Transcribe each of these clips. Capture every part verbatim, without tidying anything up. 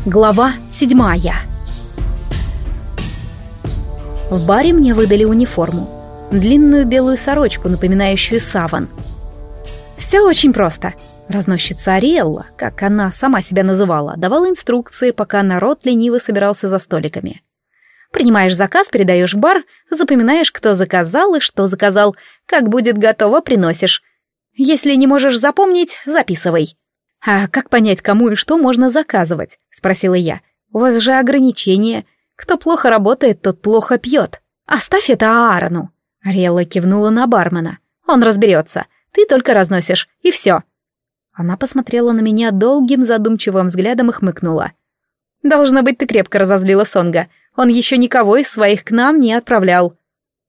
Глава седьмая. В баре мне выдали униформу. Длинную белую сорочку, напоминающую саван. Все очень просто. Разносчица Ариэлла, как она сама себя называла, давала инструкции, пока народ лениво собирался за столиками. Принимаешь заказ, передаешь в бар, запоминаешь, кто заказал и что заказал. Как будет готово, приносишь. Если не можешь запомнить, записывай. «А как понять, кому и что можно заказывать?» — спросила я. «У вас же ограничения. Кто плохо работает, тот плохо пьет. Оставь это Аарону». Ариэлла кивнула на бармена. «Он разберется. Ты только разносишь, и все». Она посмотрела на меня долгим задумчивым взглядом и хмыкнула. «Должно быть, ты крепко разозлила Сонга. Он еще никого из своих к нам не отправлял».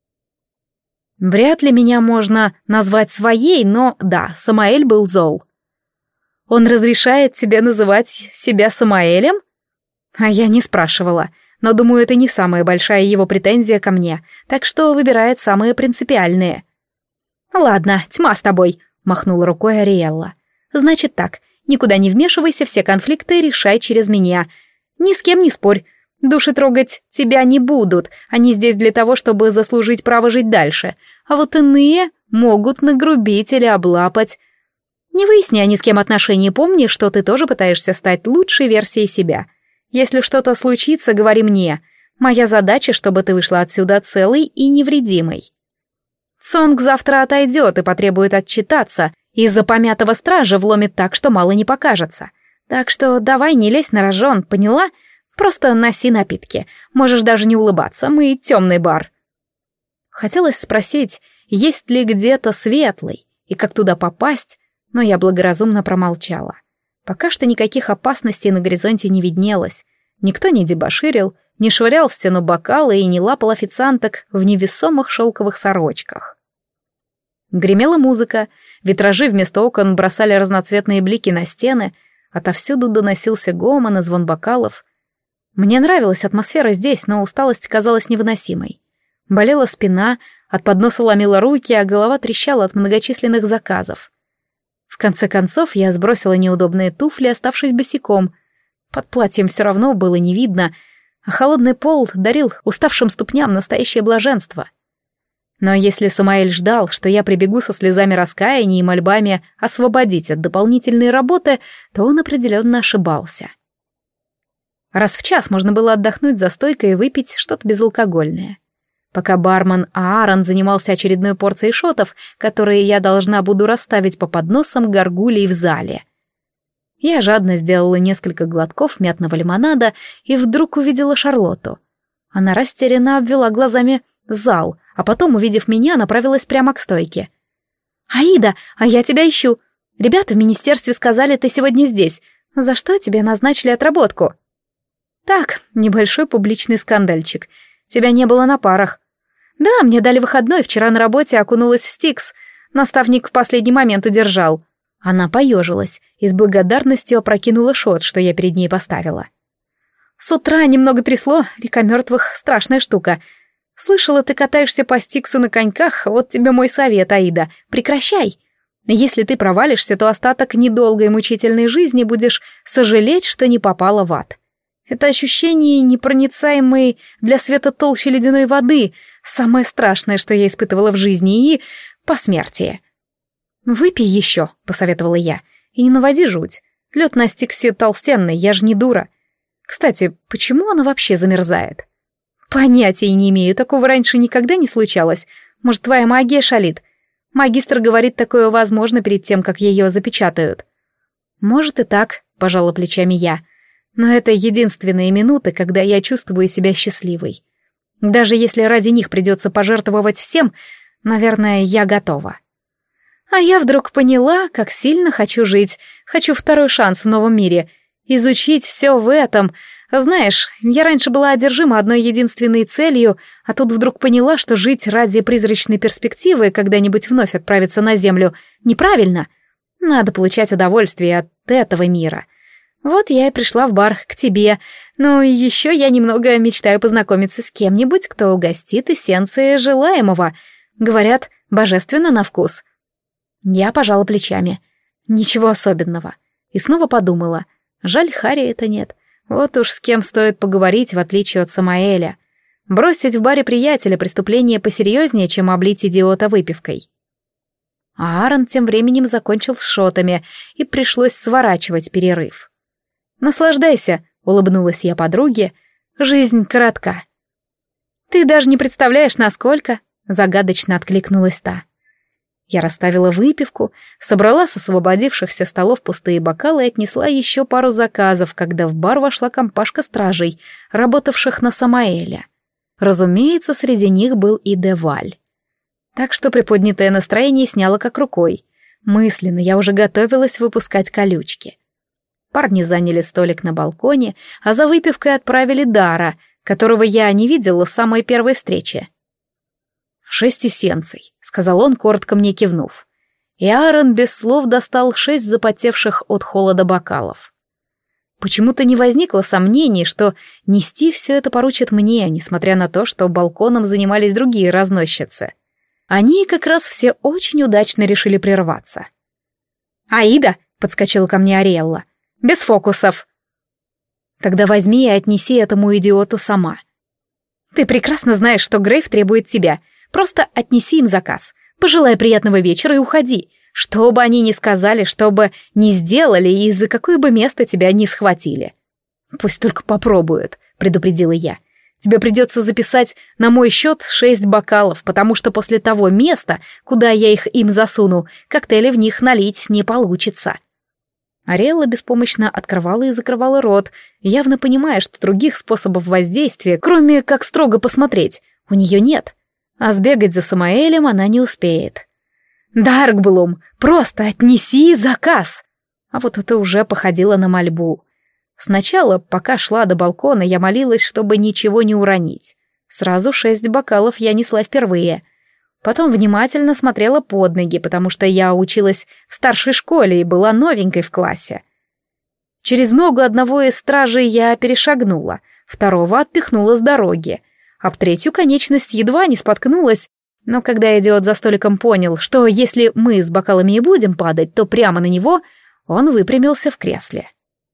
Вряд ли меня можно назвать своей, но да, Самаэль был зол. «Он разрешает тебе называть себя Самаэлем?» А я не спрашивала, но думаю, это не самая большая его претензия ко мне, так что выбирает самые принципиальные. «Ладно, тьма с тобой», — махнула рукой Ариэлла. «Значит так, никуда не вмешивайся, все конфликты решай через меня. Ни с кем не спорь. Души трогать тебя не будут, они здесь для того, чтобы заслужить право жить дальше, а вот иные могут нагрубить или облапать. Не выясняй ни с кем отношений, помни, что ты тоже пытаешься стать лучшей версией себя. Если что-то случится, говори мне. Моя задача, чтобы ты вышла отсюда целой и невредимой. Сонг завтра отойдет и потребует отчитаться, из-за помятого стража вломит так, что мало не покажется. Так что давай не лезь на рожон, поняла? Просто носи напитки. Можешь даже не улыбаться, мы темный бар». Хотелось спросить, есть ли где-то светлый, и как туда попасть, но я благоразумно промолчала. Пока что никаких опасностей на горизонте не виднелось. Никто не дебоширил, не швырял в стену бокалы и не лапал официанток в невесомых шелковых сорочках. Гремела музыка, витражи вместо окон бросали разноцветные блики на стены, отовсюду доносился гомон и звон бокалов. Мне нравилась атмосфера здесь, но усталость казалась невыносимой. Болела спина, от подноса ломила руки, а голова трещала от многочисленных заказов. В конце концов, я сбросила неудобные туфли, оставшись босиком. Под платьем все равно было не видно, а холодный пол дарил уставшим ступням настоящее блаженство. Но если Самаэль ждал, что я прибегу со слезами раскаяния и мольбами освободить от дополнительной работы, то он определенно ошибался. Раз в час можно было отдохнуть за стойкой и выпить что-то безалкогольное. Пока бармен Аарон занимался очередной порцией шотов, которые я должна буду расставить по подносам горгулей в зале. Я жадно сделала несколько глотков мятного лимонада и вдруг увидела Шарлотту. Она растерянно обвела глазами зал, а потом, увидев меня, направилась прямо к стойке. «Аида, а я тебя ищу. Ребята в министерстве сказали, ты сегодня здесь. За что тебе назначили отработку?» «Так, небольшой публичный скандальчик. Тебя не было на парах». «Да, мне дали выходной, вчера на работе окунулась в Стикс. Наставник в последний момент удержал». Она поежилась и с благодарностью опрокинула шот, что я перед ней поставила. «С утра немного трясло, река мертвых — страшная штука. Слышала, ты катаешься по Стиксу на коньках, вот тебе мой совет, Аида, прекращай. Если ты провалишься, то остаток недолгой мучительной жизни будешь сожалеть, что не попала в ад. Это ощущение непроницаемой для света толщи ледяной воды — самое страшное, что я испытывала в жизни, и посмертие. «Выпей еще», — посоветовала я, — «и не наводи жуть. Лед на Стиксе толстенный, я же не дура. Кстати, почему она вообще замерзает?» «Понятия не имею, такого раньше никогда не случалось. Может, твоя магия шалит? Магистр говорит, такое возможно перед тем, как ее запечатают». «Может и так», — пожала плечами я, — «но это единственные минуты, когда я чувствую себя счастливой. Даже если ради них придется пожертвовать всем, наверное, я готова». А я вдруг поняла, как сильно хочу жить, хочу второй шанс в новом мире, изучить все в этом. Знаешь, я раньше была одержима одной единственной целью, а тут вдруг поняла, что жить ради призрачной перспективы когда-нибудь вновь отправиться на Землю неправильно. Надо получать удовольствие от этого мира. Вот я и пришла в бар к тебе. Ну и еще я немного мечтаю познакомиться с кем-нибудь, кто угостит эссенцией желаемого. Говорят, божественно на вкус. Я пожала плечами. Ничего особенного. И снова подумала. Жаль, Харри это нет. Вот уж с кем стоит поговорить, в отличие от Самаэля. Бросить в баре приятеля преступление посерьезнее, чем облить идиота выпивкой. А Аарон тем временем закончил с шотами, и пришлось сворачивать перерыв. «Наслаждайся», — улыбнулась я подруге, — «жизнь коротка». «Ты даже не представляешь, насколько», — загадочно откликнулась та. Я расставила выпивку, собрала с освободившихся столов пустые бокалы и отнесла еще пару заказов, когда в бар вошла компашка стражей, работавших на Самаэля. Разумеется, среди них был и Деваль. Так что приподнятое настроение сняло как рукой. Мысленно я уже готовилась выпускать колючки. Парни заняли столик на балконе, а за выпивкой отправили Дара, которого я не видела с самой первой встречи. «Шесть эссенций», — сказал он, коротко мне кивнув. И Аарон без слов достал шесть запотевших от холода бокалов. Почему-то не возникло сомнений, что нести все это поручат мне, несмотря на то, что балконом занимались другие разносчицы. Они как раз все очень удачно решили прерваться. «Аида!» — подскочила ко мне Ариэлла. «Без фокусов!» «Тогда возьми и отнеси этому идиоту сама. Ты прекрасно знаешь, что Грейв требует тебя. Просто отнеси им заказ. Пожелай приятного вечера и уходи. Что бы они ни сказали, что бы ни сделали и из-за какое бы место тебя ни схватили. Пусть только попробуют», — предупредила я. «Тебе придется записать на мой счет шесть бокалов, потому что после того места, куда я их им засуну, коктейли в них налить не получится». Ариэлла беспомощно открывала и закрывала рот, явно понимая, что других способов воздействия, кроме как строго посмотреть, у нее нет. А сбегать за Самаэлем она не успеет. «Даркблум, просто отнеси заказ!» А вот это уже походило на мольбу. Сначала, пока шла до балкона, я молилась, чтобы ничего не уронить. Сразу шесть бокалов я несла впервые. Потом внимательно смотрела под ноги, потому что я училась в старшей школе и была новенькой в классе. Через ногу одного из стражей я перешагнула, второго отпихнула с дороги. Об третью конечность едва не споткнулась, но когда идиот за столиком понял, что если мы с бокалами и будем падать, то прямо на него, он выпрямился в кресле.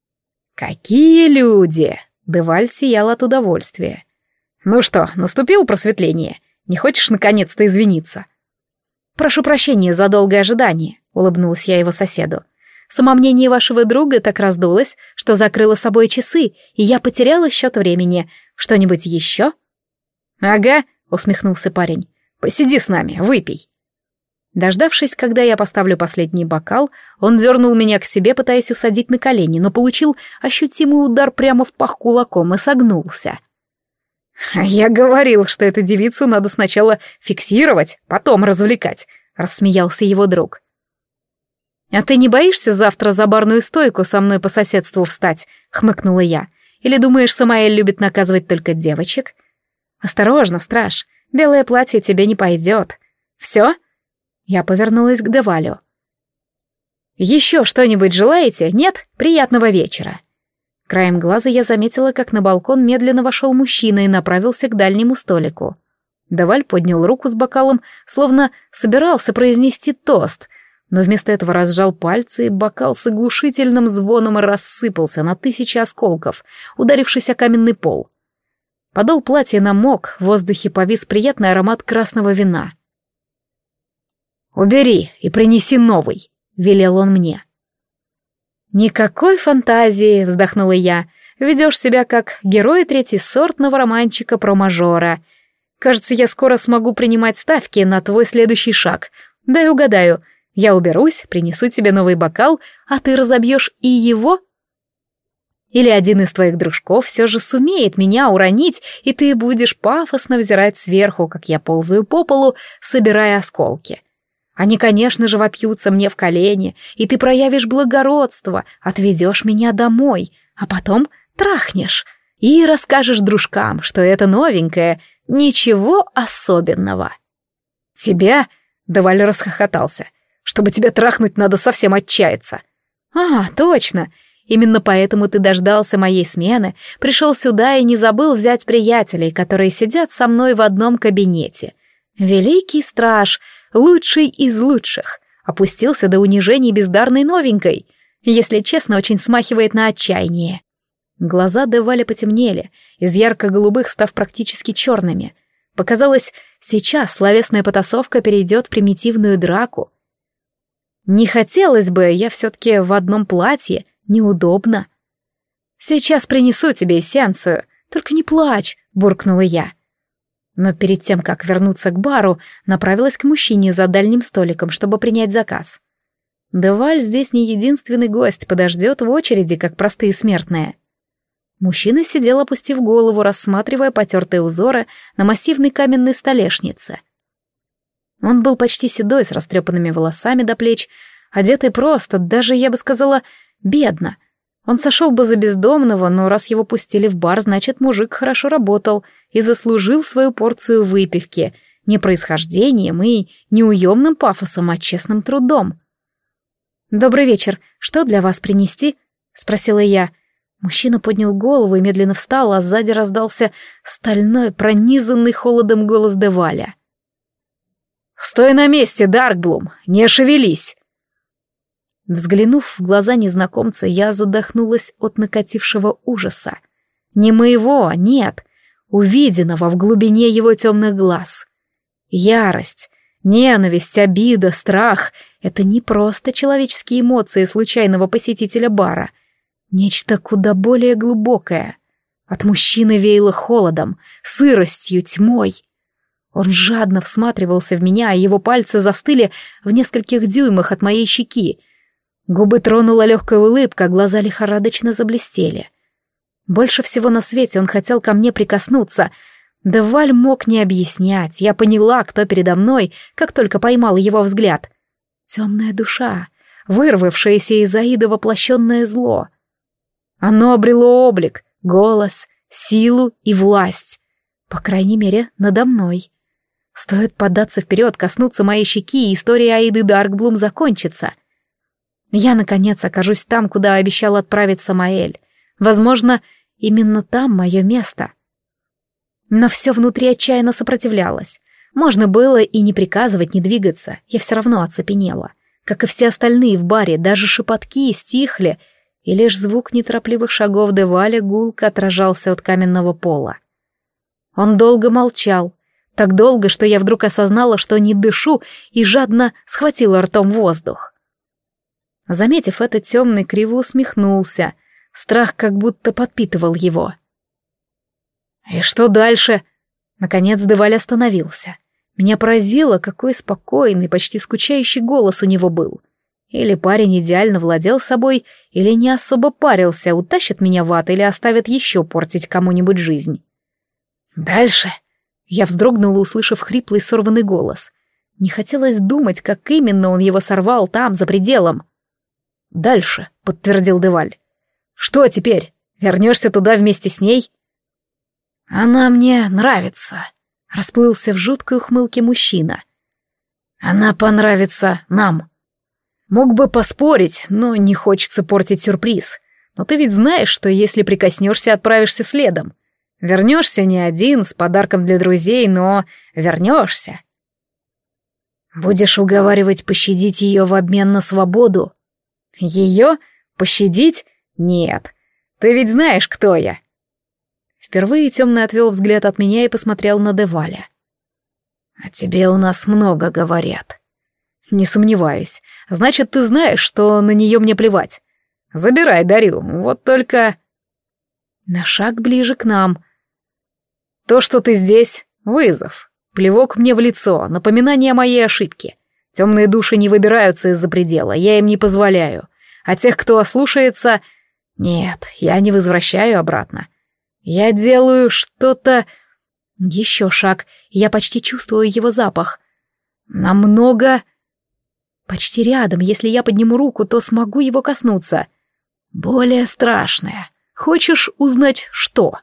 «Какие люди!» — Деваль сиял от удовольствия. «Ну что, наступило просветление? Не хочешь наконец-то извиниться?» «Прошу прощения за долгое ожидание», — улыбнулась я его соседу. «Самомнение вашего друга так раздулось, что закрыло собой часы, и я потеряла счет времени. Что-нибудь еще?» «Ага», — усмехнулся парень. «Посиди с нами, выпей». Дождавшись, когда я поставлю последний бокал, он дернул меня к себе, пытаясь усадить на колени, но получил ощутимый удар прямо в пах кулаком и согнулся. «Я говорил, что эту девицу надо сначала фиксировать, потом развлекать», — рассмеялся его друг. «А ты не боишься завтра за барную стойку со мной по соседству встать?» — хмыкнула я. «Или думаешь, Самаэль любит наказывать только девочек?» «Осторожно, страж, белое платье тебе не пойдет. Все?» Я повернулась к Девалю. «Еще что-нибудь желаете? Нет? Приятного вечера!» Краем глаза я заметила, как на балкон медленно вошел мужчина и направился к дальнему столику. Деваль поднял руку с бокалом, словно собирался произнести тост, но вместо этого разжал пальцы, и бокал с оглушительным звоном рассыпался на тысячи осколков, ударившись о каменный пол. Подол платья намок, в воздухе повис приятный аромат красного вина. «Убери и принеси новый», — велел он мне. «Никакой фантазии», — вздохнула я. «Ведешь себя как герой третьесортного романчика про мажора. Кажется, я скоро смогу принимать ставки на твой следующий шаг. Дай угадаю, я уберусь, принесу тебе новый бокал, а ты разобьешь и его? Или один из твоих дружков все же сумеет меня уронить, и ты будешь пафосно взирать сверху, как я ползаю по полу, собирая осколки. Они, конечно же, вопьются мне в колени, и ты проявишь благородство, отведешь меня домой, а потом трахнешь и расскажешь дружкам, что это новенькое, ничего особенного». «Тебя?» — Деваль расхохотался. «Чтобы тебя трахнуть, надо совсем отчаяться». «А, точно. Именно поэтому ты дождался моей смены, пришел сюда и не забыл взять приятелей, которые сидят со мной в одном кабинете. Великий страж, лучший из лучших, опустился до унижений бездарной новенькой. Если честно, очень смахивает на отчаяние». Глаза Деваля потемнели, из ярко-голубых став практически черными. Показалось, сейчас словесная потасовка перейдет в примитивную драку. Не хотелось бы, я все-таки в одном платье, неудобно. «Сейчас принесу тебе эссенцию, только не плачь», — буркнула я. Но перед тем, как вернуться к бару, направилась к мужчине за дальним столиком, чтобы принять заказ. Деваль здесь не единственный гость, подождет в очереди, как простые смертные. Мужчина сидел, опустив голову, рассматривая потертые узоры на массивной каменной столешнице. Он был почти седой, с растрепанными волосами до плеч, одетый просто, даже, я бы сказала, бедно. Он сошел бы за бездомного, но раз его пустили в бар, значит, мужик хорошо работал и заслужил свою порцию выпивки, не происхождением и неуемным пафосом, а честным трудом. «Добрый вечер. Что для вас принести?» — спросила я. Мужчина поднял голову и медленно встал, а сзади раздался стальной, пронизанный холодом голос Деваля. «Стой на месте, Даркблум! Не шевелись!» Взглянув в глаза незнакомца, я задохнулась от накатившего ужаса. Не моего, нет, увиденного в глубине его темных глаз. Ярость, ненависть, обида, страх — это не просто человеческие эмоции случайного посетителя бара. Нечто куда более глубокое. От мужчины веяло холодом, сыростью, тьмой. Он жадно всматривался в меня, а его пальцы застыли в нескольких дюймах от моей щеки. Губы тронула легкая улыбка, глаза лихорадочно заблестели. Больше всего на свете он хотел ко мне прикоснуться. Деваль мог не объяснять, я поняла, кто передо мной, как только поймала его взгляд. Темная душа, вырвавшаяся из Аида воплощенное зло. Оно обрело облик, голос, силу и власть. По крайней мере, надо мной. Стоит податься вперед, коснуться моей щеки, и история Аиды Даркблум закончится. Я, наконец, окажусь там, куда обещал отправить Самаэль. Возможно, именно там мое место. Но все внутри отчаянно сопротивлялось. Можно было и не приказывать, не двигаться, я все равно оцепенела. Как и все остальные в баре, даже шепотки стихли, и лишь звук неторопливых шагов Деваля гулко отражался от каменного пола. Он долго молчал, так долго, что я вдруг осознала, что не дышу, и жадно схватила ртом воздух. Заметив это, темный криво усмехнулся, страх как будто подпитывал его. «И что дальше?» Наконец Деваль остановился. Меня поразило, какой спокойный, почти скучающий голос у него был. Или парень идеально владел собой, или не особо парился, утащит меня в ад или оставит еще портить кому-нибудь жизнь. «Дальше?» Я вздрогнула, услышав хриплый сорванный голос. Не хотелось думать, как именно он его сорвал там, за пределом. «Дальше», — подтвердил Деваль. «Что теперь? Вернешься туда вместе с ней?» «Она мне нравится», — расплылся в жуткой ухмылке мужчина. «Она понравится нам. Мог бы поспорить, но не хочется портить сюрприз. Но ты ведь знаешь, что если прикоснешься, отправишься следом. Вернешься не один, с подарком для друзей, но вернешься. Будешь уговаривать пощадить ее в обмен на свободу?» «Ее? Пощадить? Нет. Ты ведь знаешь, кто я». Впервые темный отвел взгляд от меня и посмотрел на Деваля. «О тебе у нас много говорят». «Не сомневаюсь. Значит, ты знаешь, что на нее мне плевать. Забирай, дарю. Вот только...» На шаг ближе к нам. «То, что ты здесь, вызов. Плевок мне в лицо, напоминание о моей ошибке. Темные души не выбираются из-за предела, я им не позволяю. А тех, кто ослушается... Нет, я не возвращаю обратно. Я делаю что-то...» Еще шаг, и я почти чувствую его запах. Намного... Почти рядом, если я подниму руку, то смогу его коснуться. Более страшное. Хочешь узнать, что?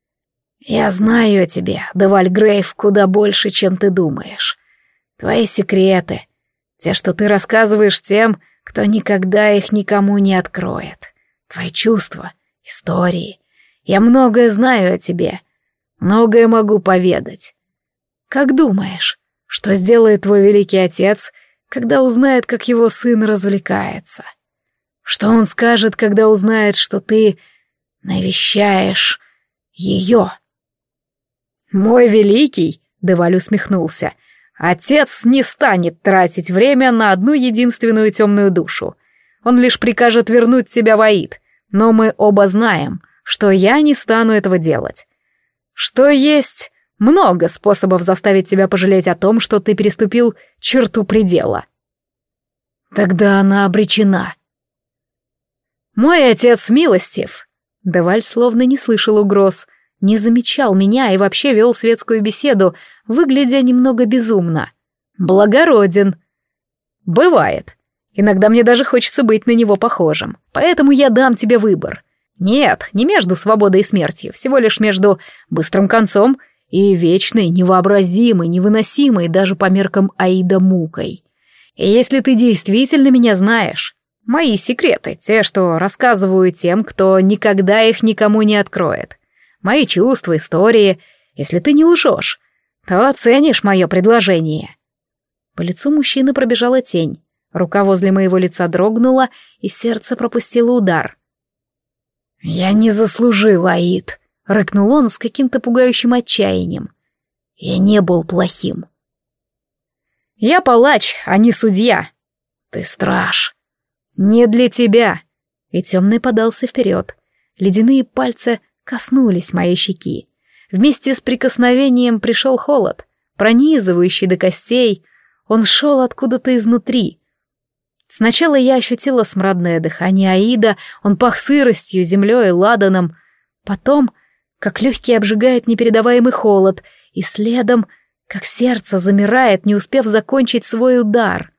Я знаю о тебе, Деваль Грейв, куда больше, чем ты думаешь. Твои секреты, те, что ты рассказываешь тем, кто никогда их никому не откроет. Твои чувства, истории. Я многое знаю о тебе, многое могу поведать. Как думаешь, что сделает твой великий отец, когда узнает, как его сын развлекается? Что он скажет, когда узнает, что ты навещаешь ее». «Мой великий», — Деваль усмехнулся, — «отец не станет тратить время на одну единственную темную душу. Он лишь прикажет вернуть тебя в Аид, но мы оба знаем, что я не стану этого делать. Что есть много способов заставить тебя пожалеть о том, что ты переступил черту предела». «Тогда она обречена». «Мой отец милостив». Деваль словно не слышал угроз, не замечал меня и вообще вел светскую беседу, выглядя немного безумно. «Благороден». «Бывает. Иногда мне даже хочется быть на него похожим, поэтому я дам тебе выбор. Нет, не между свободой и смертью, всего лишь между быстрым концом и вечной, невообразимой, невыносимой даже по меркам Аида мукой. И если ты действительно меня знаешь, мои секреты, те, что рассказываю тем, кто никогда их никому не откроет, мои чувства, истории, если ты не лжешь, то оценишь мое предложение». По лицу мужчины пробежала тень, рука возле моего лица дрогнула, и сердце пропустило удар. «Я не заслужил, Аид», — рыкнул он с каким-то пугающим отчаянием. «Я не был плохим». «Я палач, а не судья». «Ты страж». «Не для тебя». И темный подался вперед. Ледяные пальцы коснулись моей щеки. Вместе с прикосновением пришел холод, пронизывающий до костей. Он шел откуда-то изнутри. Сначала я ощутила смрадное дыхание Аида, он пах сыростью, землей, ладаном. Потом, как легкий обжигает непередаваемый холод, и следом, как сердце замирает, не успев закончить свой удар.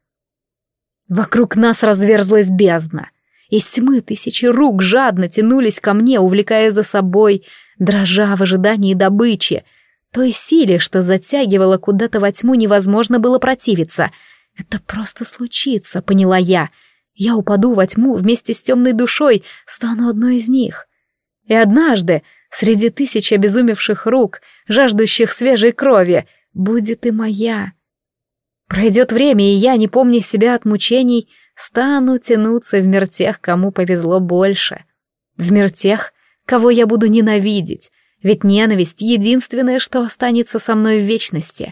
Вокруг нас разверзлась бездна. Из тьмы тысячи рук жадно тянулись ко мне, увлекая за собой, дрожа в ожидании добычи. Той силе, что затягивала куда-то во тьму, невозможно было противиться. «Это просто случится», — поняла я. «Я упаду во тьму вместе с темной душой, стану одной из них. И однажды, среди тысяч обезумевших рук, жаждущих свежей крови, будет и моя. Пройдет время, и я, не помня себя от мучений, стану тянуться в мир тех, кому повезло больше. В мир тех, кого я буду ненавидеть, ведь ненависть — единственное, что останется со мной в вечности».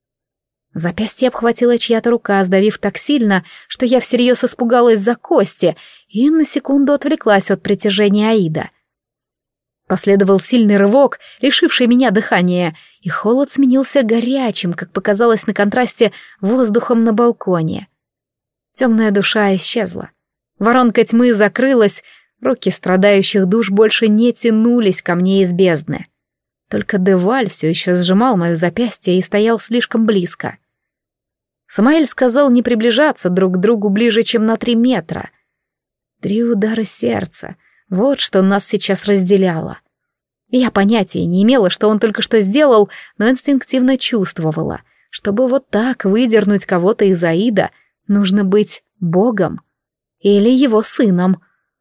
Запястье обхватила чья-то рука, сдавив так сильно, что я всерьез испугалась за кости и на секунду отвлеклась от притяжения Аида. Последовал сильный рывок, лишивший меня дыхания, и холод сменился горячим, как показалось на контрасте, воздухом на балконе. Темная душа исчезла. Воронка тьмы закрылась, руки страдающих душ больше не тянулись ко мне из бездны. Только Деваль все еще сжимал мое запястье и стоял слишком близко. Самаэль сказал не приближаться друг к другу ближе, чем на три метра. Три удара сердца — вот что нас сейчас разделяло. Я понятия не имела, что он только что сделал, но инстинктивно чувствовала. Чтобы вот так выдернуть кого-то из Аида, нужно быть богом или его сыном.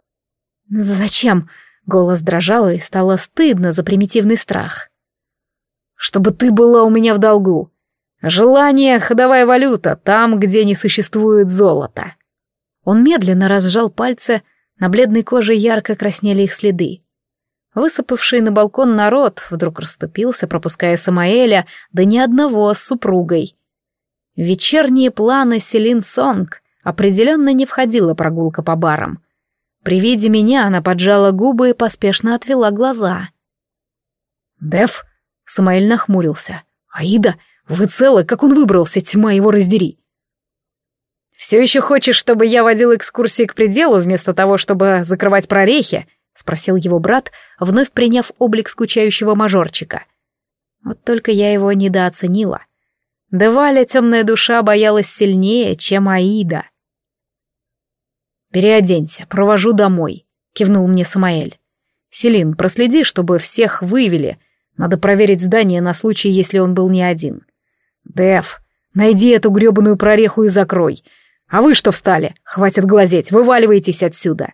«Зачем?» — голос дрожал, и стало стыдно за примитивный страх. «Чтобы ты была у меня в долгу. Желание — ходовая валюта, там, где не существует золота». Он медленно разжал пальцы, на бледной коже ярко краснели их следы. Высыпавший на балкон народ вдруг расступился, пропуская Самаэля, да ни одного с супругой. В вечерние планы Селин Сонг определенно не входила прогулка по барам. При виде меня она поджала губы и поспешно отвела глаза. «Дев?» — Самаэль нахмурился. «Аида, вы целы? Как он выбрался? Тьма его раздери!» «Все еще хочешь, чтобы я водил экскурсии к пределу, вместо того, чтобы закрывать прорехи?» — спросил его брат, вновь приняв облик скучающего мажорчика. Вот только я его недооценила. Деваля темная душа боялась сильнее, чем Аида. «Переоденься, провожу домой», — кивнул мне Самаэль. «Селин, проследи, чтобы всех вывели. Надо проверить здание на случай, если он был не один. Дев, найди эту грёбаную прореху и закрой. А вы что встали? Хватит глазеть, вываливайтесь отсюда».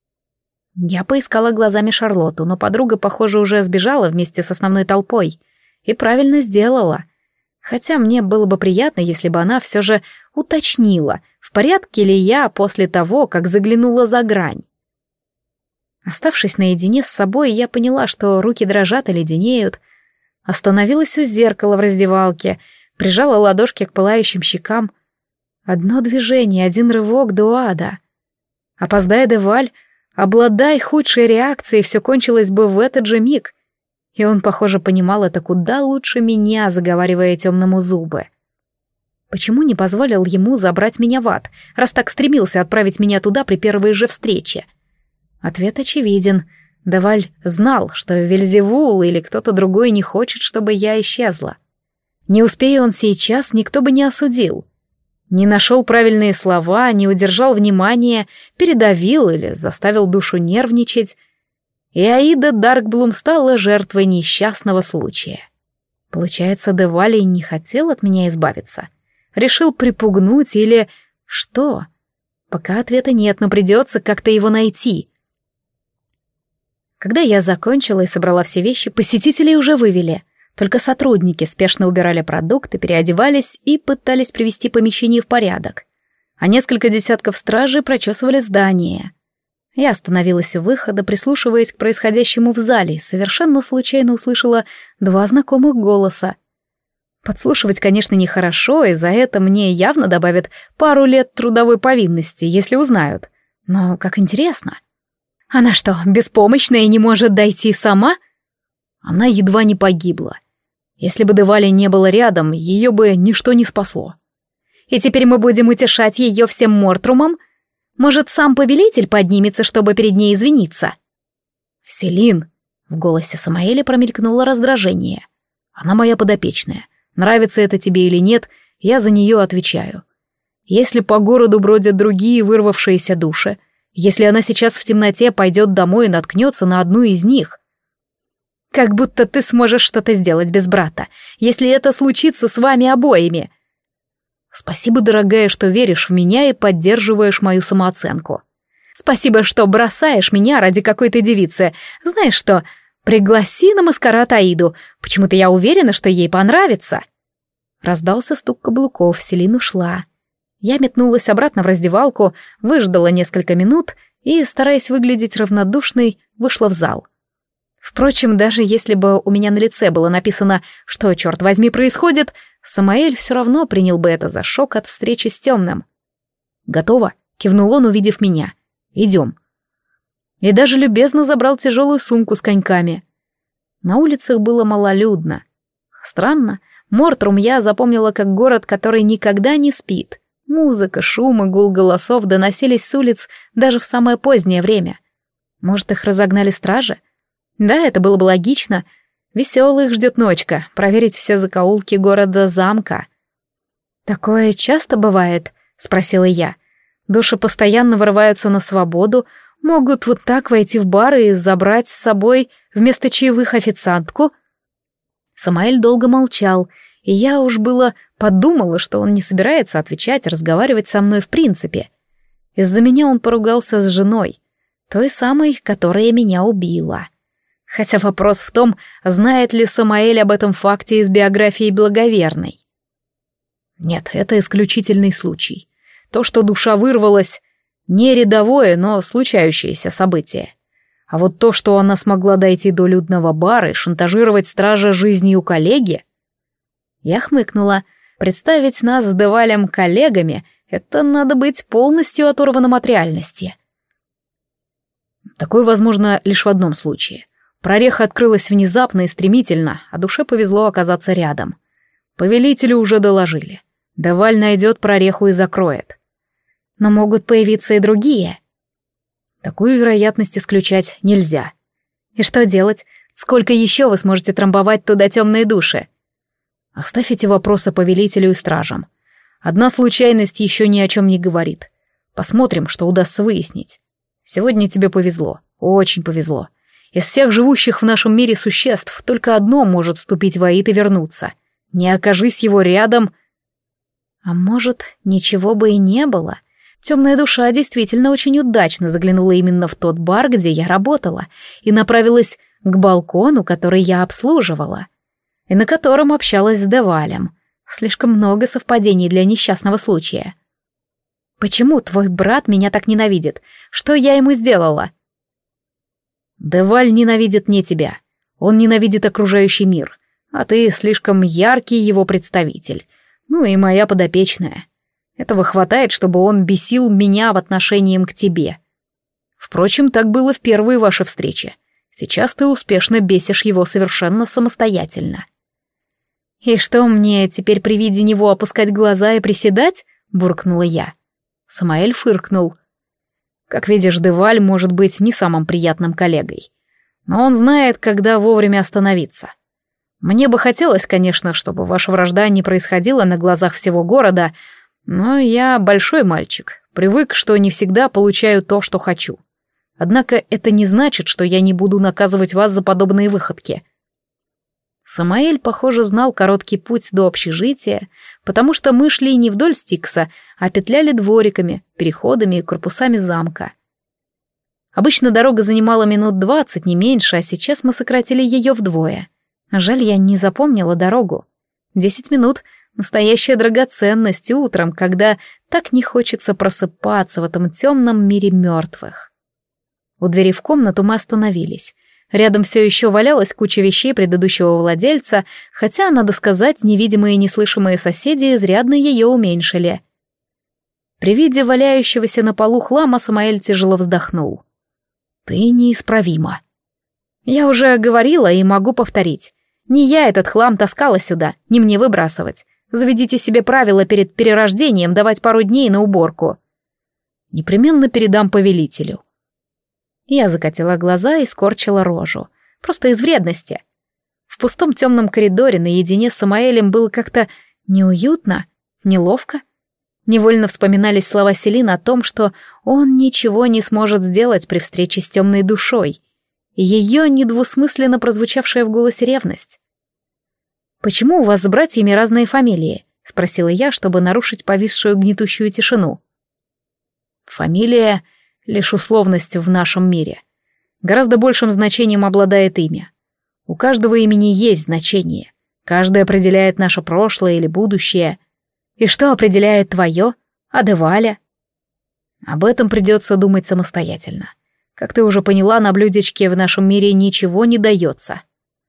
Я поискала глазами Шарлотту, но подруга, похоже, уже сбежала вместе с основной толпой. И правильно сделала. Хотя мне было бы приятно, если бы она все же уточнила, в порядке ли я после того, как заглянула за грань. Оставшись наедине с собой, я поняла, что руки дрожат и леденеют. Остановилась у зеркала в раздевалке, прижала ладошки к пылающим щекам. Одно движение, один рывок до ада. Опоздая Деваль, обладай худшей реакцией, все кончилось бы в этот же миг. И он, похоже, понимал это куда лучше меня, заговаривая темному зубы. Почему не позволил ему забрать меня в ад, раз так стремился отправить меня туда при первой же встрече? Ответ очевиден. Деваль знал, что Вельзевул или кто-то другой не хочет, чтобы я исчезла. Не успея он сейчас, никто бы не осудил. Не нашел правильные слова, не удержал внимания, передавил или заставил душу нервничать. И Аида Даркблум стала жертвой несчастного случая. Получается, Деваль не хотел от меня избавиться. Решил припугнуть или... что? Пока ответа нет, но придется как-то его найти. Когда я закончила и собрала все вещи, посетителей уже вывели. Только сотрудники спешно убирали продукты, переодевались и пытались привести помещение в порядок. А несколько десятков стражей прочесывали здание. Я остановилась у выхода, прислушиваясь к происходящему в зале, и совершенно случайно услышала два знакомых голоса. Подслушивать, конечно, нехорошо, и за это мне явно добавят пару лет трудовой повинности, если узнают. Но как интересно. Она что, беспомощная и не может дойти сама? Она едва не погибла. Если бы Девали не было рядом, ее бы ничто не спасло. И теперь мы будем утешать ее всем Мортрумом? Может, сам повелитель поднимется, чтобы перед ней извиниться? Селин, в голосе Самаэля промелькнуло раздражение. Она моя подопечная. Нравится это тебе или нет, я за нее отвечаю. Если по городу бродят другие вырвавшиеся души, если она сейчас в темноте пойдет домой и наткнется на одну из них... Как будто ты сможешь что-то сделать без брата, если это случится с вами обоими. Спасибо, дорогая, что веришь в меня и поддерживаешь мою самооценку. Спасибо, что бросаешь меня ради какой-то девицы. Знаешь что, пригласи на маскарад Аиду. Почему-то я уверена, что ей понравится. Раздался стук каблуков, Селин ушла. Я метнулась обратно в раздевалку, выждала несколько минут и, стараясь выглядеть равнодушной, вышла в зал. Впрочем, даже если бы у меня на лице было написано «что, черт возьми, происходит», Самаэль все равно принял бы это за шок от встречи с темным. «Готово?» — кивнул он, увидев меня. «Идем». И даже любезно забрал тяжелую сумку с коньками. На улицах было малолюдно. Странно, Мортрум я запомнила как город, который никогда не спит. Музыка, шум и гул голосов доносились с улиц даже в самое позднее время. Может, их разогнали стражи? Да, это было бы логично. Веселых ждет ночка, проверить все закоулки города-замка. «Такое часто бывает?» — спросила я. «Души постоянно вырываются на свободу, могут вот так войти в бар и забрать с собой вместо чаевых официантку?» Самаэль долго молчал, и я уж было подумала, что он не собирается отвечать, разговаривать со мной в принципе. Из-за меня он поругался с женой, той самой, которая меня убила. Хотя вопрос в том, знает ли Самаэль об этом факте из биографии Благоверной. Нет, это исключительный случай. То, что душа вырвалась, не рядовое, но случающееся событие. А вот то, что она смогла дойти до людного бара и шантажировать стража жизнью коллеги... Я хмыкнула. Представить нас с Девалем коллегами — это надо быть полностью оторванным от реальности. Такое возможно лишь в одном случае. Прореха открылась внезапно и стремительно, а душе повезло оказаться рядом. Повелителю уже доложили. Деваль найдет прореху и закроет. Но могут появиться и другие. Такую вероятность исключать нельзя. И что делать? Сколько еще вы сможете трамбовать туда темные души? Оставь эти вопросы повелителю и стражам. Одна случайность еще ни о чем не говорит. Посмотрим, что удастся выяснить. Сегодня тебе повезло, очень повезло. Из всех живущих в нашем мире существ только одно может вступить в Аид и вернуться. Не окажись его рядом... А может, ничего бы и не было? Темная душа действительно очень удачно заглянула именно в тот бар, где я работала, и направилась к балкону, который я обслуживала, и на котором общалась с Девалем. Слишком много совпадений для несчастного случая. Почему твой брат меня так ненавидит? Что я ему сделала? Деваль ненавидит не тебя. Он ненавидит окружающий мир, а ты слишком яркий его представитель. Ну и моя подопечная. Этого хватает, чтобы он бесил меня в отношении к тебе. Впрочем, так было в первые ваши встречи. Сейчас ты успешно бесишь его совершенно самостоятельно. «И что, мне теперь при виде него опускать глаза и приседать?» — буркнула я. Самаэль фыркнул. «Как видишь, Деваль может быть не самым приятным коллегой. Но он знает, когда вовремя остановиться. Мне бы хотелось, конечно, чтобы ваша вражда не происходила на глазах всего города, но я большой мальчик, привык, что не всегда получаю то, что хочу. Однако это не значит, что я не буду наказывать вас за подобные выходки». Самаэль, похоже, знал короткий путь до общежития, потому что мы шли не вдоль Стикса, а петляли двориками, переходами и корпусами замка. Обычно дорога занимала минут двадцать, не меньше, а сейчас мы сократили ее вдвое. Жаль, я не запомнила дорогу. Десять минут — настоящая драгоценность утром, когда так не хочется просыпаться в этом темном мире мертвых. У двери в комнату мы остановились. Рядом все еще валялась куча вещей предыдущего владельца, хотя, надо сказать, невидимые и неслышимые соседи изрядно ее уменьшили. При виде валяющегося на полу хлама Самаэль тяжело вздохнул. «Ты неисправима». «Я уже говорила и могу повторить. Не я этот хлам таскала сюда, не мне выбрасывать. Заведите себе правило перед перерождением давать пару дней на уборку». «Непременно передам повелителю». Я закатила глаза и скорчила рожу. Просто из вредности. В пустом темном коридоре наедине с Самаэлем было как-то неуютно, неловко. Невольно вспоминались слова Селин о том, что он ничего не сможет сделать при встрече с темной душой. И ее недвусмысленно прозвучавшая в голосе ревность. «Почему у вас с братьями разные фамилии?» — спросила я, чтобы нарушить повисшую гнетущую тишину. «Фамилия — лишь условность в нашем мире. Гораздо большим значением обладает имя. У каждого имени есть значение. Каждое определяет наше прошлое или будущее. И что определяет твое? А Деваля? Об этом придется думать самостоятельно. Как ты уже поняла, на блюдечке в нашем мире ничего не дается».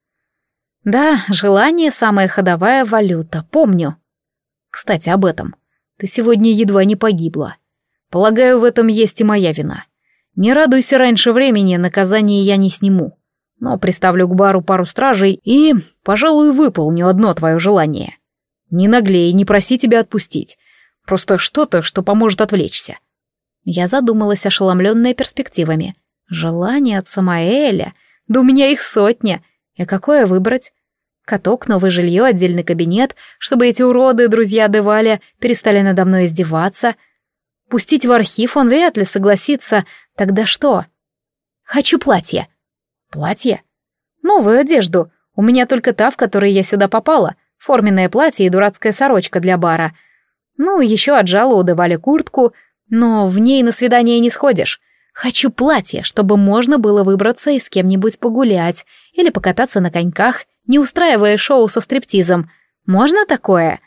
«Да, желание — самая ходовая валюта, помню». «Кстати, об этом. Ты сегодня едва не погибла. Полагаю, в этом есть и моя вина. Не радуйся раньше времени, наказание я не сниму. Но приставлю к бару пару стражей и, пожалуй, выполню одно твое желание. Не наглей, не проси тебя отпустить. Просто что-то, что поможет отвлечься». Я задумалась, ошеломленная перспективами. Желание от Самаэля? Да у меня их сотня. И какое выбрать? Каток, новое жилье, отдельный кабинет, чтобы эти уроды, друзья Деваля, перестали надо мной издеваться. Пустить в архив он вряд ли согласится. Тогда что? Хочу платье. Платье? Новую одежду. У меня только та, в которой я сюда попала. Форменное платье и дурацкая сорочка для бара. Ну, еще отжала у Деваля куртку, но в ней на свидание не сходишь. Хочу платье, чтобы можно было выбраться и с кем-нибудь погулять или покататься на коньках, не устраивая шоу со стриптизом. Можно такое?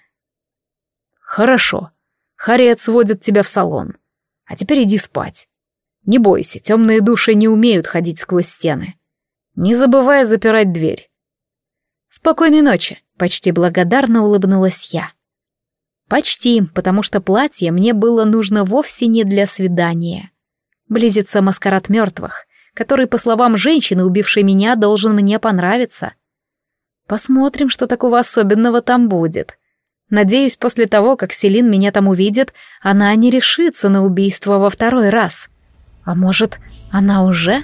Хорошо. Харриет сводит тебя в салон. А теперь иди спать. Не бойся, темные души не умеют ходить сквозь стены. Не забывай запирать дверь. Спокойной ночи, почти благодарно улыбнулась я. Почти, потому что платье мне было нужно вовсе не для свидания. Близится маскарад мертвых, который, по словам женщины, убившей меня, должен мне понравиться. Посмотрим, что такого особенного там будет. Надеюсь, после того, как Селин меня там увидит, она не решится на убийство во второй раз. А может, она уже?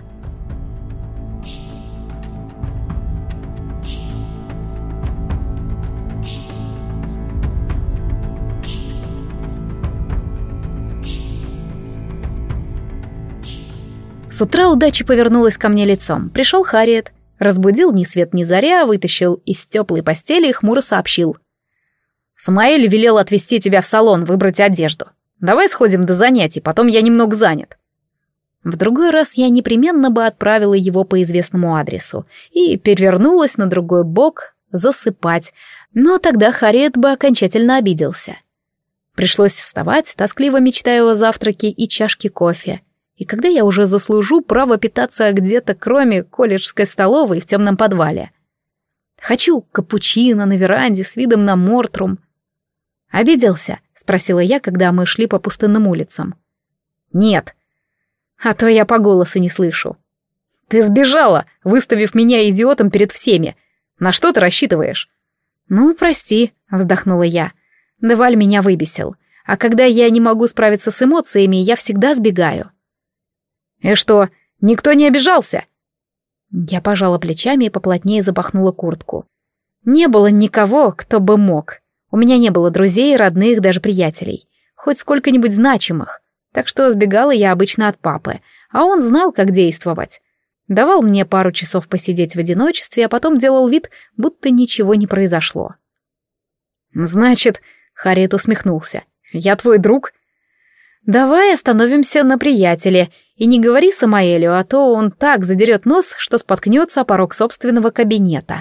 С утра удача повернулась ко мне лицом. Пришел Харриет, разбудил ни свет ни заря, вытащил из теплой постели и хмуро сообщил. «Самаэль велел отвезти тебя в салон, выбрать одежду. Давай сходим до занятий, потом я немного занят». В другой раз я непременно бы отправила его по известному адресу и перевернулась на другой бок засыпать, но тогда Харриет бы окончательно обиделся. Пришлось вставать, тоскливо мечтая о завтраке и чашке кофе. И когда я уже заслужу право питаться где-то кроме колледжской столовой в темном подвале? Хочу капучино на веранде с видом на Мортрум. «Обиделся?» — спросила я, когда мы шли по пустынным улицам. «Нет. А то я по голосу не слышу». «Ты сбежала, выставив меня идиотом перед всеми. На что ты рассчитываешь?» «Ну, прости», — вздохнула я. Деваль меня выбесил. А когда я не могу справиться с эмоциями, я всегда сбегаю. «И что, никто не обижался?» Я пожала плечами и поплотнее запахнула куртку. Не было никого, кто бы мог. У меня не было друзей, родных, даже приятелей. Хоть сколько-нибудь значимых. Так что сбегала я обычно от папы, а он знал, как действовать. Давал мне пару часов посидеть в одиночестве, а потом делал вид, будто ничего не произошло. «Значит...» — Харриет усмехнулся. «Я твой друг?» «Давай остановимся на приятеле, и не говори Самаэлю, а то он так задерет нос, что споткнется о порог собственного кабинета».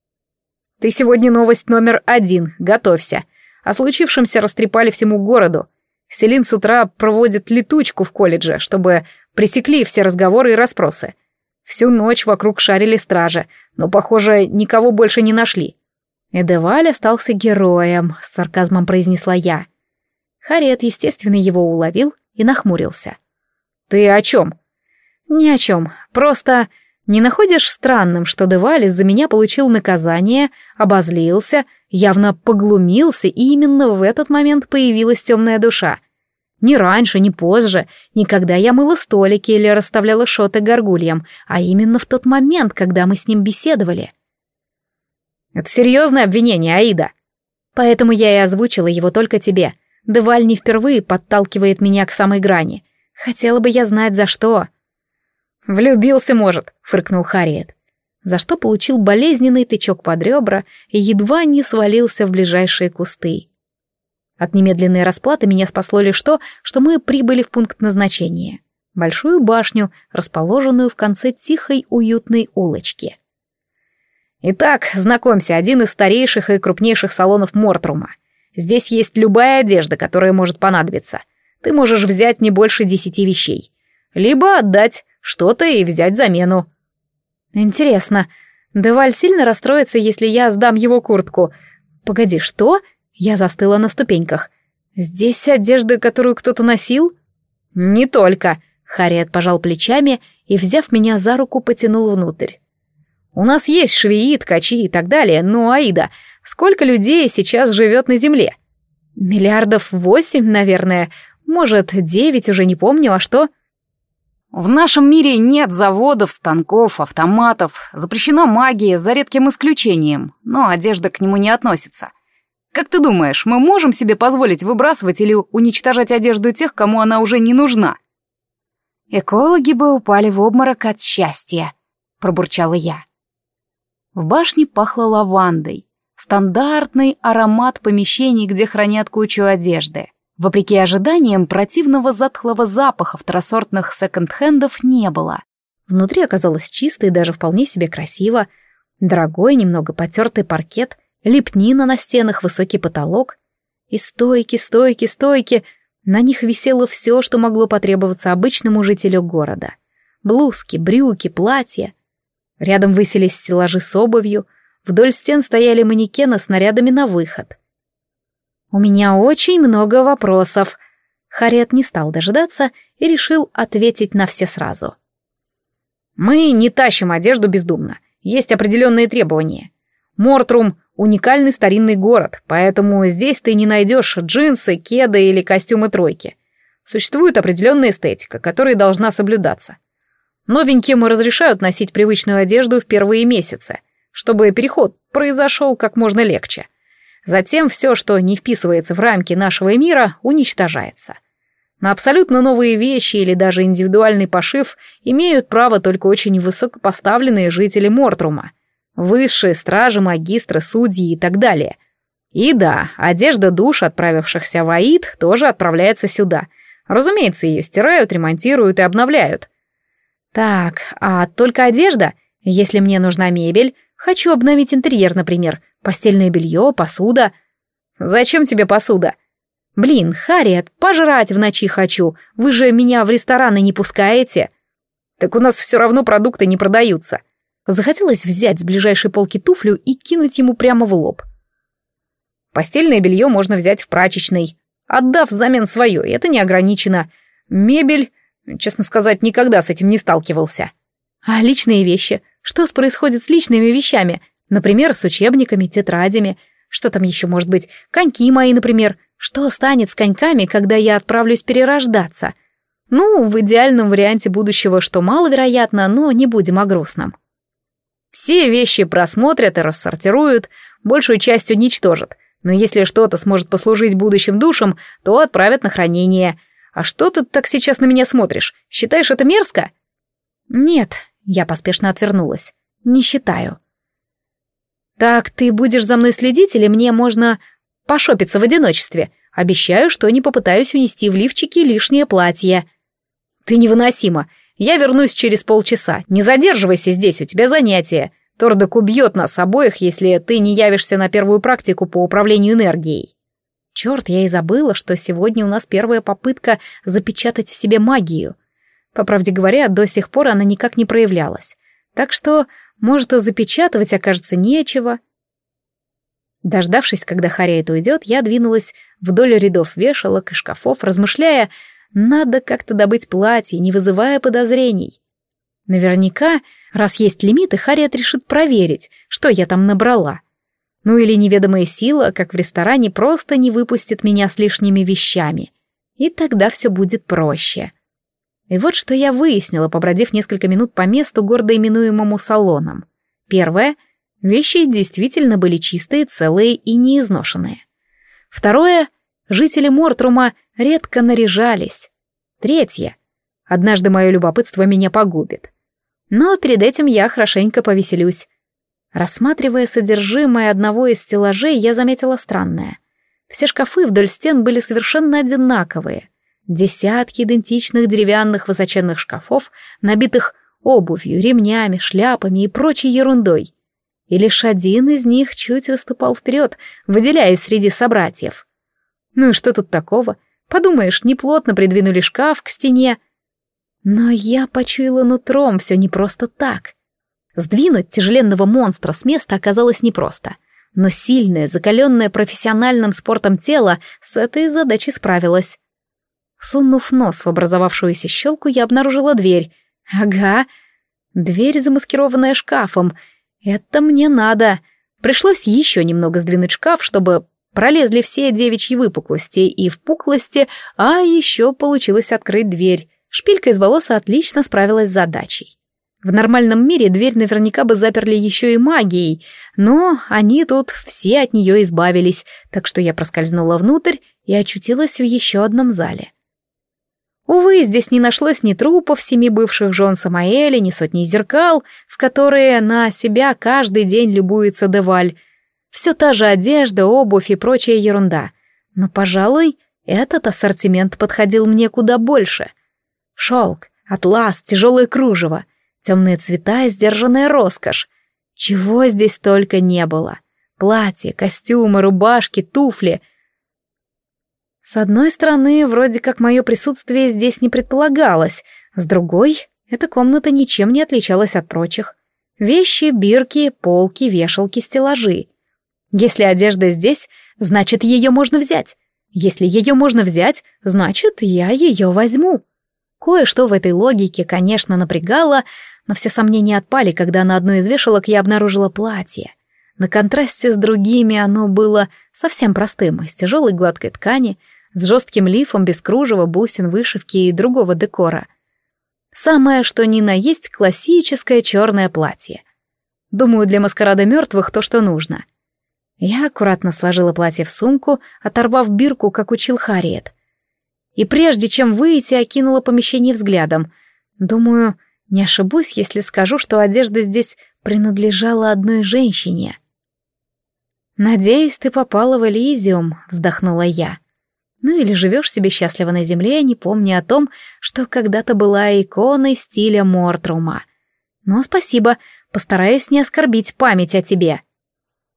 «Ты сегодня новость номер один, готовься. О случившемся растрепали всему городу. Селин с утра проводит летучку в колледже, чтобы пресекли все разговоры и расспросы. Всю ночь вокруг шарили стражи, но, похоже, никого больше не нашли». «Эдеваль остался героем», — с сарказмом произнесла я. Харриет, естественно, его уловил и нахмурился. «Ты о чем?» «Ни о чем. Просто не находишь странным, что Деваль из-за меня получил наказание, обозлился, явно поглумился, и именно в этот момент появилась темная душа? Ни раньше, ни позже, ни когда я мыла столики или расставляла шоты горгульям, а именно в тот момент, когда мы с ним беседовали». «Это серьезное обвинение, Аида». «Поэтому я и озвучила его только тебе. Деваль не впервые подталкивает меня к самой грани. Хотела бы я знать, за что». «Влюбился, может», — фыркнул Харриет. За что получил болезненный тычок под ребра и едва не свалился в ближайшие кусты. От немедленной расплаты меня спасло лишь то, что мы прибыли в пункт назначения. Большую башню, расположенную в конце тихой, уютной улочки. «Итак, знакомься, один из старейших и крупнейших салонов Мортрума. Здесь есть любая одежда, которая может понадобиться. Ты можешь взять не больше десяти вещей. Либо отдать что-то и взять замену». «Интересно, Деваль сильно расстроится, если я сдам его куртку? Погоди, что?» Я застыла на ступеньках. «Здесь одежда, которую кто-то носил?» «Не только», — Харриет пожал плечами и, взяв меня за руку, потянул внутрь. «У нас есть швеи, ткачи и так далее, но, Аида, сколько людей сейчас живет на земле?» «Миллиардов восемь, наверное. Может, девять, уже не помню, а что?» «В нашем мире нет заводов, станков, автоматов, запрещена магия, за редким исключением, но одежда к нему не относится. Как ты думаешь, мы можем себе позволить выбрасывать или уничтожать одежду тех, кому она уже не нужна?» «Экологи бы упали в обморок от счастья», — пробурчала я. В башне пахло лавандой, стандартный аромат помещений, где хранят кучу одежды. Вопреки ожиданиям, противного затхлого запаха второсортных секонд-хендов не было. Внутри оказалось чисто и даже вполне себе красиво. Дорогой, немного потертый паркет, лепнина на стенах, высокий потолок. И стойки, стойки, стойки. На них висело все, что могло потребоваться обычному жителю города. Блузки, брюки, платья. Рядом высились стеллажи с обувью, вдоль стен стояли манекены с нарядами на выход. «У меня очень много вопросов». Харриет не стал дожидаться и решил ответить на все сразу. «Мы не тащим одежду бездумно. Есть определенные требования. Мортрум — уникальный старинный город, поэтому здесь ты не найдешь джинсы, кеды или костюмы тройки. Существует определенная эстетика, которая должна соблюдаться. Новеньким разрешают носить привычную одежду в первые месяцы, чтобы переход произошел как можно легче. Затем все, что не вписывается в рамки нашего мира, уничтожается. На абсолютно новые вещи или даже индивидуальный пошив имеют право только очень высокопоставленные жители Мортрума, высшие стражи, магистры, судьи и так далее. И да, одежда душ, отправившихся в Аид, тоже отправляется сюда. Разумеется, ее стирают, ремонтируют и обновляют. Так, а только одежда? Если мне нужна мебель, хочу обновить интерьер, например, постельное белье, посуда. Зачем тебе посуда? Блин, Харриет, пожрать в ночи хочу. Вы же меня в рестораны не пускаете. Так у нас все равно продукты не продаются. Захотелось взять с ближайшей полки туфлю и кинуть ему прямо в лоб. Постельное белье можно взять в прачечной, отдав взамен свое, и это не ограничено. Мебель, честно сказать, никогда с этим не сталкивался. А личные вещи? Что происходит с личными вещами? Например, с учебниками, тетрадями. Что там еще может быть? Коньки мои, например. Что станет с коньками, когда я отправлюсь перерождаться? Ну, в идеальном варианте будущего, что маловероятно, но не будем о грустном. Все вещи просмотрят и рассортируют, большую часть уничтожат. Но если что-то сможет послужить будущим душам, то отправят на хранение. А что ты так сейчас на меня смотришь? Считаешь это мерзко? Нет, я поспешно отвернулась. Не считаю. Так ты будешь за мной следить или мне можно пошопиться в одиночестве? Обещаю, что не попытаюсь унести в лифчике лишнее платье. Ты невыносима. Я вернусь через полчаса. Не задерживайся здесь, у тебя занятие. Тордок убьет нас обоих, если ты не явишься на первую практику по управлению энергией. Черт, я и забыла, что сегодня у нас первая попытка запечатать в себе магию. По правде говоря, до сих пор она никак не проявлялась. Так что, может, и запечатывать окажется нечего. Дождавшись, когда Харриет уйдет, я двинулась вдоль рядов вешалок и шкафов, размышляя, надо как-то добыть платье, не вызывая подозрений. Наверняка, раз есть лимиты, Харриет решит проверить, что я там набрала. Ну или неведомая сила, как в ресторане, просто не выпустит меня с лишними вещами. И тогда все будет проще. И вот что я выяснила, побродив несколько минут по месту, гордо именуемому салоном. Первое — вещи действительно были чистые, целые и неизношенные. Второе — жители Мортрума редко наряжались. Третье — однажды мое любопытство меня погубит. Но перед этим я хорошенько повеселюсь. Рассматривая содержимое одного из стеллажей, я заметила странное. Все шкафы вдоль стен были совершенно одинаковые. Десятки идентичных деревянных высоченных шкафов, набитых обувью, ремнями, шляпами и прочей ерундой. И лишь один из них чуть выступал вперед, выделяясь среди собратьев. Ну и что тут такого? Подумаешь, неплотно придвинули шкаф к стене. Но я почуяла нутром, все не просто так. Сдвинуть тяжеленного монстра с места оказалось непросто. Но сильное, закаленное профессиональным спортом тело с этой задачей справилось. Сунув нос в образовавшуюся щелку, я обнаружила дверь. Ага, дверь, замаскированная шкафом. Это мне надо. Пришлось еще немного сдвинуть шкаф, чтобы пролезли все девичьи выпуклости и впуклости, а еще получилось открыть дверь. Шпилька из волос отлично справилась с задачей. В нормальном мире дверь наверняка бы заперли еще и магией, но они тут все от нее избавились, так что я проскользнула внутрь и очутилась в еще одном зале. Увы, здесь не нашлось ни трупов семи бывших жен Самаэля, ни сотни зеркал, в которые на себя каждый день любуется Деваль. Все та же одежда, обувь и прочая ерунда. Но, пожалуй, этот ассортимент подходил мне куда больше. Шелк, атлас, тяжелое кружево, темные цвета и сдержанная роскошь. Чего здесь только не было. Платья, костюмы, рубашки, туфли. С одной стороны, вроде как мое присутствие здесь не предполагалось, с другой, эта комната ничем не отличалась от прочих. Вещи, бирки, полки, вешалки, стеллажи. Если одежда здесь, значит, ее можно взять. Если ее можно взять, значит, я ее возьму. Кое-что в этой логике, конечно, напрягало, но все сомнения отпали, когда на одной из вешалок я обнаружила платье. На контрасте с другими оно было совсем простым, из тяжелой гладкой ткани, с жестким лифом, без кружева, бусин, вышивки и другого декора. Самое, что ни на есть, классическое черное платье. Думаю, для маскарада мертвых то, что нужно. Я аккуратно сложила платье в сумку, оторвав бирку, как учил Харриет. И прежде чем выйти, окинула помещение взглядом. Думаю, не ошибусь, если скажу, что одежда здесь принадлежала одной женщине. «Надеюсь, ты попала в Элизиум», — вздохнула я. «Ну или живешь себе счастливо на земле, не помня о том, что когда-то была иконой стиля Мортрума. Но спасибо, постараюсь не оскорбить память о тебе».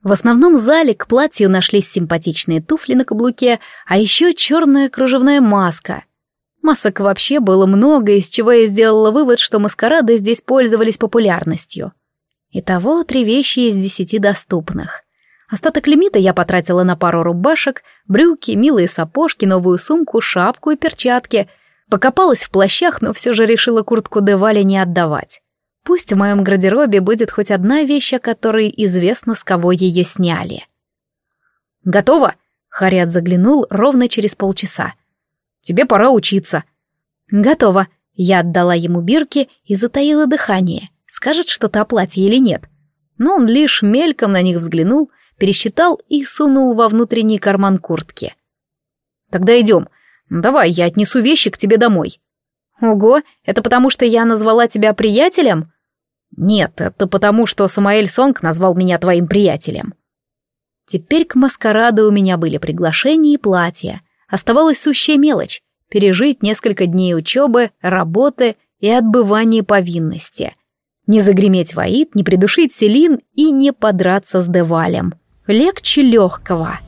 В основном зале к платью нашлись симпатичные туфли на каблуке, а еще черная кружевная маска. Масок вообще было много, из чего я сделала вывод, что маскарады здесь пользовались популярностью. Итого три вещи из десяти доступных. Остаток лимита я потратила на пару рубашек, брюки, милые сапожки, новую сумку, шапку и перчатки. Покопалась в плащах, но все же решила куртку де Валя не отдавать. Пусть в моем гардеробе будет хоть одна вещь, о которой известно, с кого ее сняли. «Готово?» — Харриат заглянул ровно через полчаса. «Тебе пора учиться». «Готово». Я отдала ему бирки и затаила дыхание. Скажет что-то о платье или нет. Но он лишь мельком на них взглянул, пересчитал и сунул во внутренний карман куртки. «Тогда идем. Давай, я отнесу вещи к тебе домой». «Ого, это потому что я назвала тебя приятелем?» «Нет, это потому, что Самаэль Сонг назвал меня твоим приятелем». Теперь к маскараду у меня были приглашения и платья. Оставалась сущая мелочь — пережить несколько дней учебы, работы и отбывания повинности. Не загреметь в Аид, не придушить Селин и не подраться с де Валем. Легче легкого.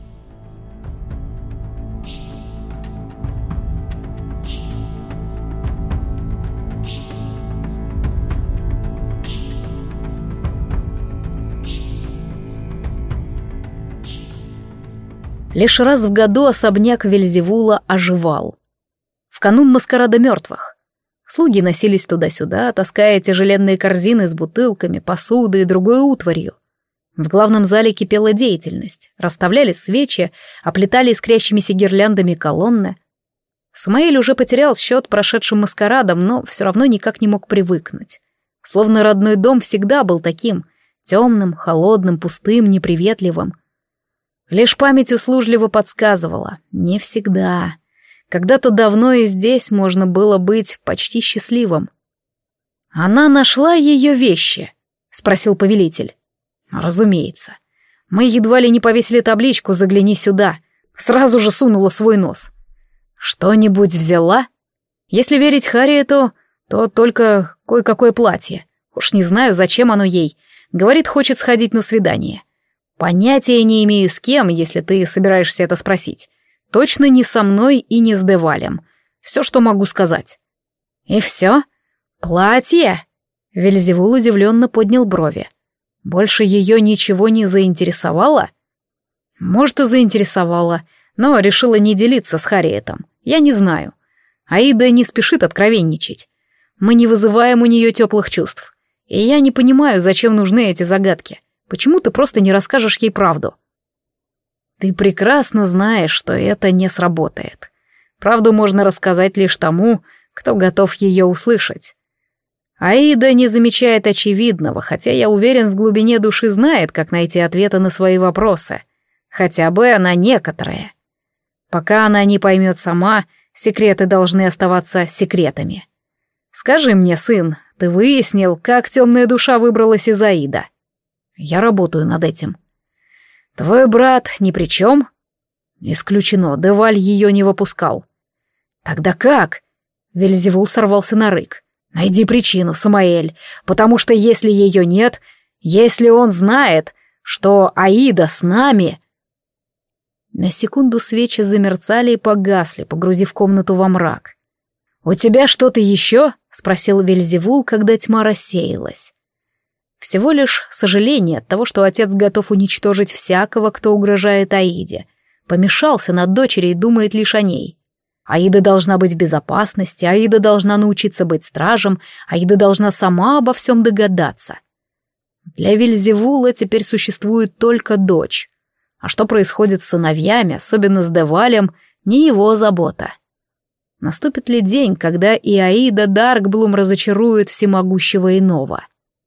Лишь раз в году особняк Вельзевула оживал. В канун маскарада мертвых. Слуги носились туда-сюда, таская тяжеленные корзины с бутылками, посудой и другой утварью. В главном зале кипела деятельность. Расставляли свечи, оплетали искрящимися гирляндами колонны. Самаэль уже потерял счет прошедшим маскарадам, но все равно никак не мог привыкнуть. Словно родной дом всегда был таким — темным, холодным, пустым, неприветливым. Лишь память услужливо подсказывала — не всегда. Когда-то давно и здесь можно было быть почти счастливым. «Она нашла ее вещи?» — спросил повелитель. «Разумеется. Мы едва ли не повесили табличку «Загляни сюда». Сразу же сунула свой нос. Что-нибудь взяла? Если верить Харриету, то только кое-какое платье. Уж не знаю, зачем оно ей. Говорит, хочет сходить на свидание. Понятия не имею с кем, если ты собираешься это спросить. Точно не со мной и не с де Валем. Все, что могу сказать». «И все? Платье?» Вельзевул удивленно поднял брови. «Больше ее ничего не заинтересовало?» «Может, и заинтересовало, но решила не делиться с Харриетом. Я не знаю. Аида не спешит откровенничать. Мы не вызываем у нее теплых чувств. И я не понимаю, зачем нужны эти загадки. Почему ты просто не расскажешь ей правду?» «Ты прекрасно знаешь, что это не сработает. Правду можно рассказать лишь тому, кто готов ее услышать. Аида не замечает очевидного, хотя я уверен, в глубине души знает, как найти ответы на свои вопросы. Хотя бы на некоторые. Пока она не поймет сама, секреты должны оставаться секретами. Скажи мне, сын, ты выяснил, как темная душа выбралась из Аида?» «Я работаю над этим». «Твой брат ни при чем?» «Исключено, де Валь ее не выпускал». «Тогда как?» Вельзевул сорвался на рык. «Найди причину, Самаэль, потому что если ее нет, если он знает, что Аида с нами...» На секунду свечи замерцали и погасли, погрузив комнату во мрак. «У тебя что-то еще?» — спросил Вельзевул, когда тьма рассеялась. Всего лишь сожаление от того, что отец готов уничтожить всякого, кто угрожает Аиде. Помешался над дочерью и думает лишь о ней. Аида должна быть в безопасности, Аида должна научиться быть стражем, Аида должна сама обо всем догадаться. Для Вельзевула теперь существует только дочь. А что происходит с сыновьями, особенно с де Валем, не его забота. Наступит ли день, когда и Аида Даркблум разочарует всемогущего иного?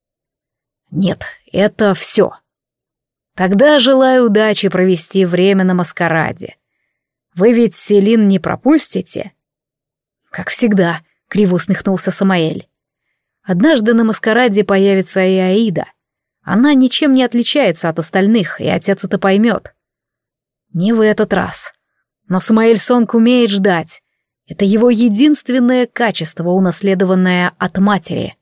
Нет, это все. Тогда желаю удачи провести время на маскараде. Вы ведь Селин не пропустите? Как всегда, криво усмехнулся Самаэль. Однажды на маскараде появится и Аида. Она ничем не отличается от остальных, и отец это поймет. Не в этот раз. Но Самаэль Сонг умеет ждать. Это его единственное качество, унаследованное от матери.